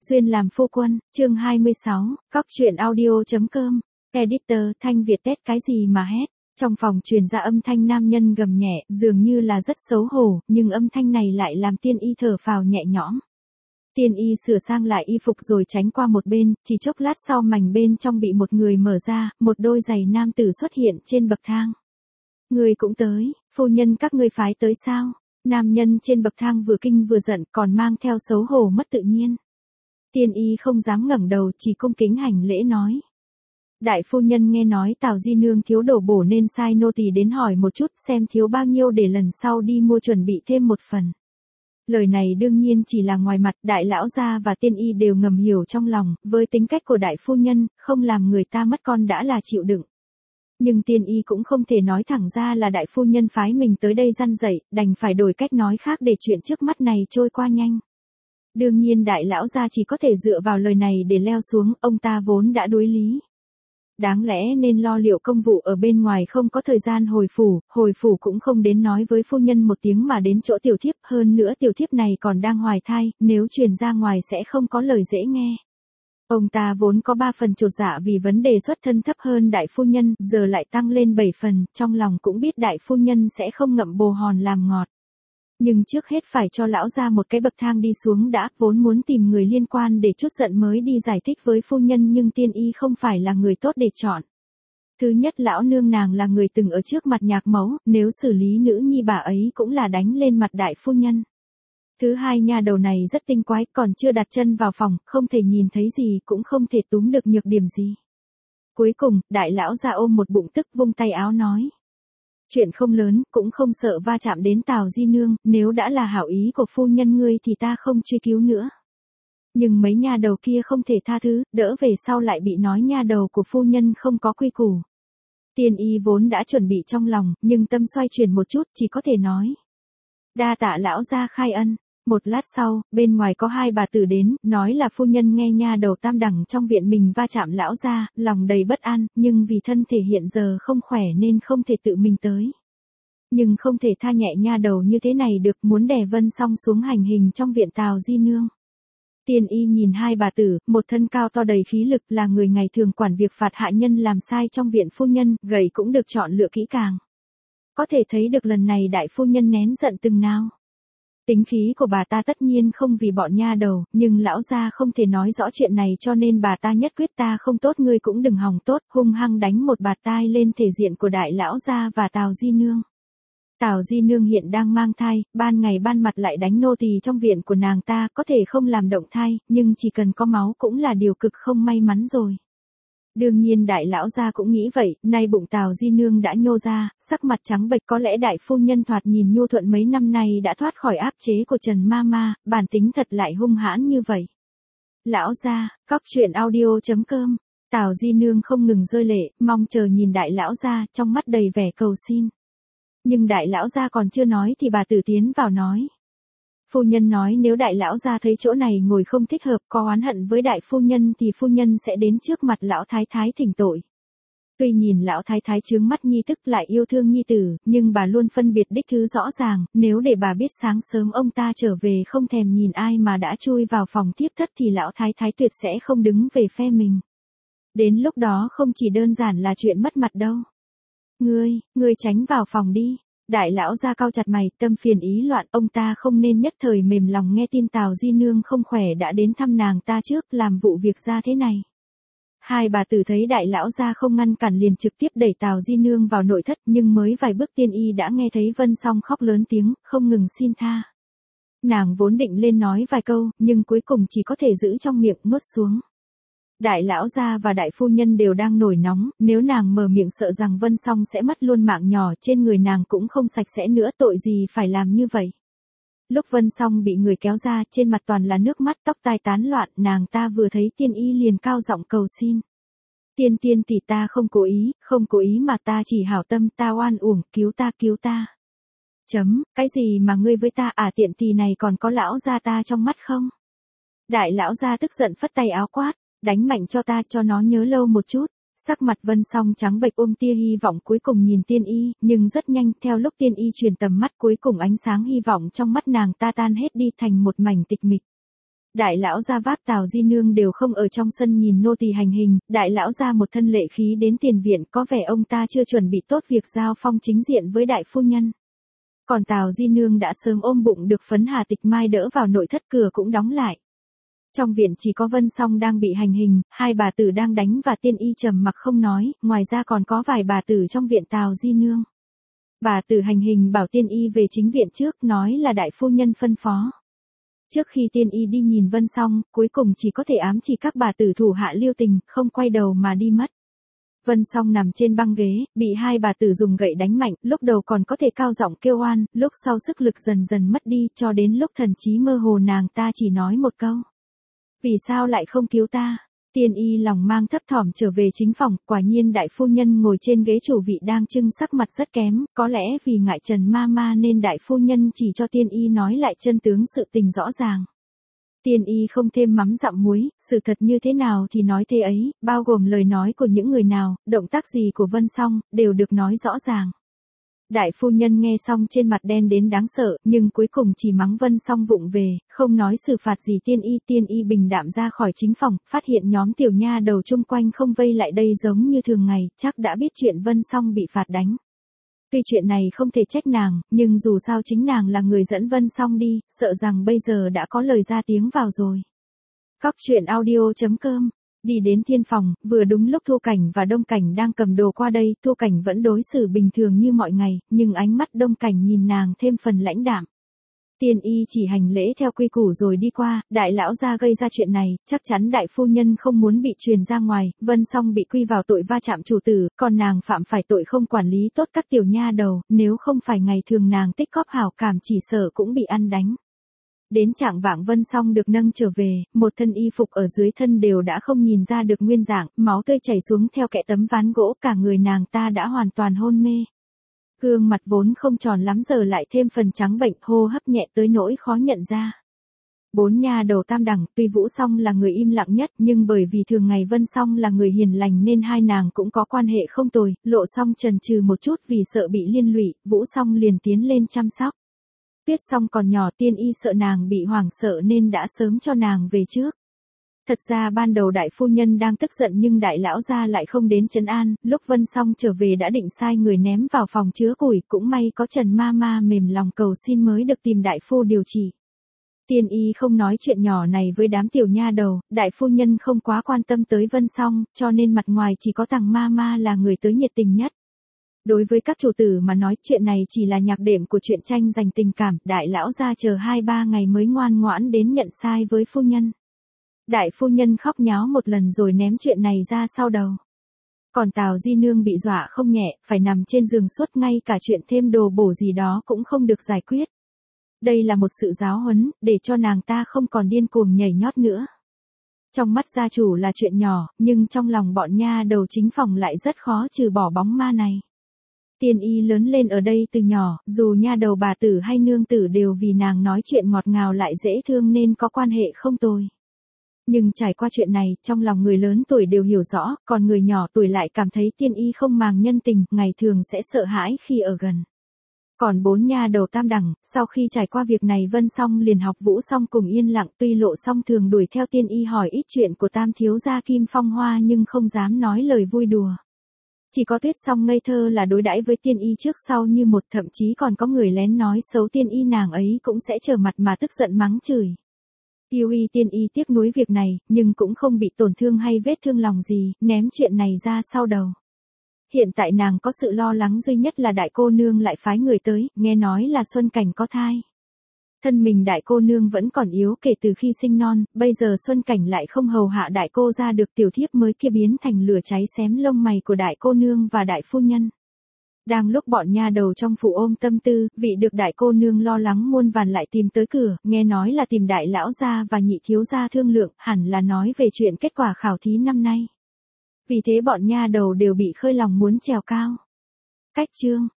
Duyên làm phu quân, chương 26, Cóc truyện audio.com, editor Thanh Việt tét cái gì mà hét. Trong phòng truyền ra âm thanh nam nhân gầm nhẹ, dường như là rất xấu hổ, nhưng âm thanh này lại làm Tiên Y thở phào nhẹ nhõm. Tiên Y sửa sang lại y phục rồi tránh qua một bên, chỉ chốc lát sau mảnh bên trong bị một người mở ra, một đôi giày nam tử xuất hiện trên bậc thang. Người cũng tới, phu nhân các ngươi phái tới sao? Nam nhân trên bậc thang vừa kinh vừa giận còn mang theo xấu hổ mất tự nhiên. Tiên Y không dám ngẩng đầu, chỉ cung kính hành lễ nói. Đại phu nhân nghe nói Tào Di Nương thiếu đổ bổ nên sai nô tỳ đến hỏi một chút xem thiếu bao nhiêu để lần sau đi mua chuẩn bị thêm một phần. Lời này đương nhiên chỉ là ngoài mặt, đại lão gia và Tiên Y đều ngầm hiểu trong lòng, với tính cách của đại phu nhân, không làm người ta mất con đã là chịu đựng. Nhưng Tiên Y cũng không thể nói thẳng ra là đại phu nhân phái mình tới đây răn dạy, đành phải đổi cách nói khác để chuyện trước mắt này trôi qua nhanh. Đương nhiên đại lão gia chỉ có thể dựa vào lời này để leo xuống, ông ta vốn đã đuối lý. Đáng lẽ nên lo liệu công vụ ở bên ngoài không có thời gian hồi phủ cũng không đến nói với phu nhân một tiếng mà đến chỗ tiểu thiếp, hơn nữa tiểu thiếp này còn đang hoài thai, nếu truyền ra ngoài sẽ không có lời dễ nghe. Ông ta vốn có 3 phần chột dạ vì vấn đề xuất thân thấp hơn đại phu nhân, giờ lại tăng lên 7 phần, trong lòng cũng biết đại phu nhân sẽ không ngậm bồ hòn làm ngọt. Nhưng trước hết phải cho lão ra một cái bậc thang đi xuống đã, vốn muốn tìm người liên quan để chút giận mới đi giải thích với phu nhân, nhưng Tiên Y không phải là người tốt để chọn. Thứ nhất, lão nương nàng là người từng ở trước mặt nhạc mẫu, nếu xử lý nữ nhi bà ấy cũng là đánh lên mặt đại phu nhân. Thứ hai, nha đầu này rất tinh quái, còn chưa đặt chân vào phòng, không thể nhìn thấy gì, cũng không thể túm được nhược điểm gì. Cuối cùng, đại lão ra ôm một bụng tức vung tay áo nói. Chuyện không lớn, cũng không sợ va chạm đến Tào Di Nương, nếu đã là hảo ý của phu nhân ngươi thì ta không truy cứu nữa. Nhưng mấy nha đầu kia không thể tha thứ, đỡ về sau lại bị nói nha đầu của phu nhân không có quy củ. Tiên Y vốn đã chuẩn bị trong lòng, nhưng tâm xoay chuyển một chút, chỉ có thể nói. Đa tạ lão gia khai ân. Một lát sau, bên ngoài có 2 bà tử đến, nói là phu nhân nghe nha đầu tam đẳng trong viện mình va chạm lão gia, lòng đầy bất an, nhưng vì thân thể hiện giờ không khỏe nên không thể tự mình tới. Nhưng không thể tha nhẹ nha đầu như thế này được, muốn đè Vân Song xuống hành hình trong viện Tào Di Nương. Tiên Y nhìn 2 bà tử, một thân cao to đầy khí lực là người ngày thường quản việc phạt hạ nhân làm sai trong viện phu nhân, gầy cũng được chọn lựa kỹ càng. Có thể thấy được lần này đại phu nhân nén giận từng nào. Tính khí của bà ta tất nhiên không vì bọn nha đầu, nhưng lão gia không thể nói rõ chuyện này cho nên bà ta nhất quyết ta không tốt ngươi cũng đừng hòng tốt, hung hăng đánh một bạt tai lên thể diện của đại lão gia và Tào Di Nương. Tào Di Nương hiện đang mang thai, ban ngày ban mặt lại đánh nô tỳ trong viện của nàng ta, có thể không làm động thai, nhưng chỉ cần có máu cũng là điều cực không may mắn rồi. Đương nhiên đại lão gia cũng nghĩ vậy, nay bụng Tào Di Nương đã nhô ra, sắc mặt trắng bệch, có lẽ đại phu nhân thoạt nhìn nhu thuận mấy năm nay đã thoát khỏi áp chế của Trần Mama, bản tính thật lại hung hãn như vậy. Lão gia, Cóc truyện audio.com, Tào Di Nương không ngừng rơi lệ, mong chờ nhìn đại lão gia, trong mắt đầy vẻ cầu xin. Nhưng đại lão gia còn chưa nói thì bà tử tiến vào nói. Phu nhân nói nếu đại lão gia thấy chỗ này ngồi không thích hợp, có oán hận với đại phu nhân thì phu nhân sẽ đến trước mặt lão thái thái thỉnh tội. Tuy nhìn lão thái thái chướng mắt nhi tức lại yêu thương nhi tử, nhưng bà luôn phân biệt đích thứ rõ ràng, nếu để bà biết sáng sớm ông ta trở về không thèm nhìn ai mà đã chui vào phòng tiếp thất thì lão thái thái tuyệt sẽ không đứng về phe mình. Đến lúc đó không chỉ đơn giản là chuyện mất mặt đâu. Ngươi tránh vào phòng đi. Đại lão gia cau chặt mày, tâm phiền ý loạn, ông ta không nên nhất thời mềm lòng nghe tin Tào Di Nương không khỏe đã đến thăm nàng ta trước, làm vụ việc ra thế này. 2 bà tử thấy đại lão gia không ngăn cản liền trực tiếp đẩy Tào Di Nương vào nội thất, nhưng mới vài bước Tiên Y đã nghe thấy Vân Song khóc lớn tiếng, không ngừng xin tha. Nàng vốn định lên nói vài câu, nhưng cuối cùng chỉ có thể giữ trong miệng nuốt xuống. Đại lão gia và đại phu nhân đều đang nổi nóng, nếu nàng mở miệng sợ rằng Vân Song sẽ mất luôn mạng nhỏ, trên người nàng cũng không sạch sẽ nữa, tội gì phải làm như vậy. Lúc Vân Song bị người kéo ra, trên mặt toàn là nước mắt, tóc tai tán loạn, nàng ta vừa thấy Tiên Y liền cao giọng cầu xin. Tiên tỷ, ta không cố ý mà ta chỉ hảo tâm, ta oan uổng, cứu ta. Cái gì mà ngươi với ta à, tiện tỳ này còn có lão gia ta trong mắt không? Đại lão gia tức giận phất tay áo quát. Đánh mạnh cho ta, cho nó nhớ lâu một chút. Sắc mặt Vân Song trắng bệch ôm tia hy vọng cuối cùng nhìn Tiên Y, nhưng rất nhanh, theo lúc Tiên Y chuyển tầm mắt cuối cùng ánh sáng hy vọng trong mắt nàng ta tan hết đi thành một mảnh tịch mịch. Đại lão gia vác Tào Di Nương đều không ở trong sân nhìn nô tỳ hành hình, đại lão gia một thân lệ khí đến tiền viện, có vẻ ông ta chưa chuẩn bị tốt việc giao phong chính diện với đại phu nhân. Còn Tào Di Nương đã sớm ôm bụng được phấn Hà Tịch Mai đỡ vào nội thất, cửa cũng đóng lại. Trong viện chỉ có Vân Song đang bị hành hình, hai bà tử đang đánh và Tiên Y trầm mặc không nói, ngoài ra còn có vài bà tử trong viện Tào Di Nương. Bà tử hành hình bảo Tiên Y về chính viện trước, nói là đại phu nhân phân phó. Trước khi Tiên Y đi nhìn Vân Song, cuối cùng chỉ có thể ám chỉ các bà tử thủ hạ lưu tình, không quay đầu mà đi mất. Vân Song nằm trên băng ghế, bị hai bà tử dùng gậy đánh mạnh, lúc đầu còn có thể cao giọng kêu oan, lúc sau sức lực dần dần mất đi, cho đến lúc thần trí mơ hồ nàng ta chỉ nói một câu. Vì sao lại không cứu ta? Tiên Y lòng mang thấp thỏm trở về chính phòng, quả nhiên đại phu nhân ngồi trên ghế chủ vị đang trưng sắc mặt rất kém, có lẽ vì ngại Trần Mama nên đại phu nhân chỉ cho Tiên Y nói lại chân tướng sự tình rõ ràng. Tiên Y không thêm mắm dặm muối, sự thật như thế nào thì nói thế ấy, bao gồm lời nói của những người nào, động tác gì của Vân Song, đều được nói rõ ràng. Đại phu nhân nghe xong trên mặt đen đến đáng sợ, nhưng cuối cùng chỉ mắng Vân Song vụng về, không nói xử phạt gì Tiên Y bình đạm ra khỏi chính phòng, phát hiện nhóm tiểu nha đầu chung quanh không vây lại đây giống như thường ngày, chắc đã biết chuyện Vân Song bị phạt đánh. Tuy chuyện này không thể trách nàng, nhưng dù sao chính nàng là người dẫn Vân Song đi, sợ rằng bây giờ đã có lời ra tiếng vào rồi. Cóc truyện audio.com. Đi đến thiên phòng, vừa đúng lúc Thu Cảnh và Đông Cảnh đang cầm đồ qua đây, Thu Cảnh vẫn đối xử bình thường như mọi ngày, nhưng ánh mắt Đông Cảnh nhìn nàng thêm phần lãnh đạm. Tiên Y chỉ hành lễ theo quy củ rồi đi qua, đại lão gia gây ra chuyện này, chắc chắn đại phu nhân không muốn bị truyền ra ngoài, Vân Song bị quy vào tội va chạm chủ tử, còn nàng phạm phải tội không quản lý tốt các tiểu nha đầu, nếu không phải ngày thường nàng tích góp hảo cảm chỉ sợ cũng bị ăn đánh. Đến trạng vạng Vân Song được nâng trở về, một thân y phục ở dưới thân đều đã không nhìn ra được nguyên dạng, máu tươi chảy xuống theo kẽ tấm ván gỗ, cả người nàng ta đã hoàn toàn hôn mê. Gương mặt vốn không tròn lắm giờ lại thêm phần trắng bệnh, hô hấp nhẹ tới nỗi khó nhận ra. Bốn nha đầu tam đẳng, tuy Vũ Song là người im lặng nhất, nhưng bởi vì thường ngày Vân Song là người hiền lành nên hai nàng cũng có quan hệ không tồi, Lộ Song chần chừ một chút vì sợ bị liên lụy, Vũ Song liền tiến lên chăm sóc. Tuyết Song còn nhỏ, Tiên Y sợ nàng bị hoảng sợ nên đã sớm cho nàng về trước. Thật ra ban đầu đại phu nhân đang tức giận nhưng đại lão gia lại không đến trấn an, lúc Vân Song trở về đã định sai người ném vào phòng chứa củi, cũng may có Trần Mama mềm lòng cầu xin mới được tìm đại phu điều trị. Tiên Y không nói chuyện nhỏ này với đám tiểu nha đầu, đại phu nhân không quá quan tâm tới Vân Song, cho nên mặt ngoài chỉ có Tằng Mama là người tới nhiệt tình nhất. Đối với các chủ tử mà nói chuyện này chỉ là nhạc đệm của chuyện tranh giành tình cảm, đại lão gia chờ 2-3 ngày mới ngoan ngoãn đến nhận sai với phu nhân. Đại phu nhân khóc nháo một lần rồi ném chuyện này ra sau đầu. Còn Tào Di Nương bị dọa không nhẹ, phải nằm trên giường suốt, ngay cả chuyện thêm đồ bổ gì đó cũng không được giải quyết. Đây là một sự giáo huấn, để cho nàng ta không còn điên cuồng nhảy nhót nữa. Trong mắt gia chủ là chuyện nhỏ, nhưng trong lòng bọn nha đầu chính phòng lại rất khó trừ bỏ bóng ma này. Tiên Y lớn lên ở đây từ nhỏ, dù nha đầu bà tử hay nương tử đều vì nàng nói chuyện ngọt ngào lại dễ thương nên có quan hệ không tồi. Nhưng trải qua chuyện này, trong lòng người lớn tuổi đều hiểu rõ, còn người nhỏ tuổi lại cảm thấy Tiên Y không màng nhân tình, ngày thường sẽ sợ hãi khi ở gần. Còn bốn nha đầu tam đẳng, sau khi trải qua việc này Vân Song liền học Vũ Song cùng yên lặng, tuy Lộ Song thường đuổi theo Tiên Y hỏi ít chuyện của tam thiếu gia Kim Phong Hoa nhưng không dám nói lời vui đùa. Chỉ có Tuyết Song ngây thơ là đối đãi với Tiên Y trước sau như một, thậm chí còn có người lén nói xấu Tiên Y, nàng ấy cũng sẽ trở mặt mà tức giận mắng chửi. Tiên Y tiếc nuối việc này, nhưng cũng không bị tổn thương hay vết thương lòng gì, ném chuyện này ra sau đầu. Hiện tại nàng có sự lo lắng duy nhất là đại cô nương lại phái người tới, nghe nói là Xuân Cảnh có thai. Thân mình đại cô nương vẫn còn yếu kể từ khi sinh non, bây giờ Xuân Cảnh lại không hầu hạ đại cô ra được, tiểu thiếp mới kia biến thành lửa cháy xém lông mày của đại cô nương và đại phu nhân. Đang lúc bọn nha đầu trong phủ ôm tâm tư, vị được đại cô nương lo lắng muôn vàn lại tìm tới cửa, nghe nói là tìm đại lão gia và nhị thiếu gia thương lượng, hẳn là nói về chuyện kết quả khảo thí năm nay. Vì thế bọn nha đầu đều bị khơi lòng muốn trèo cao. Cách chương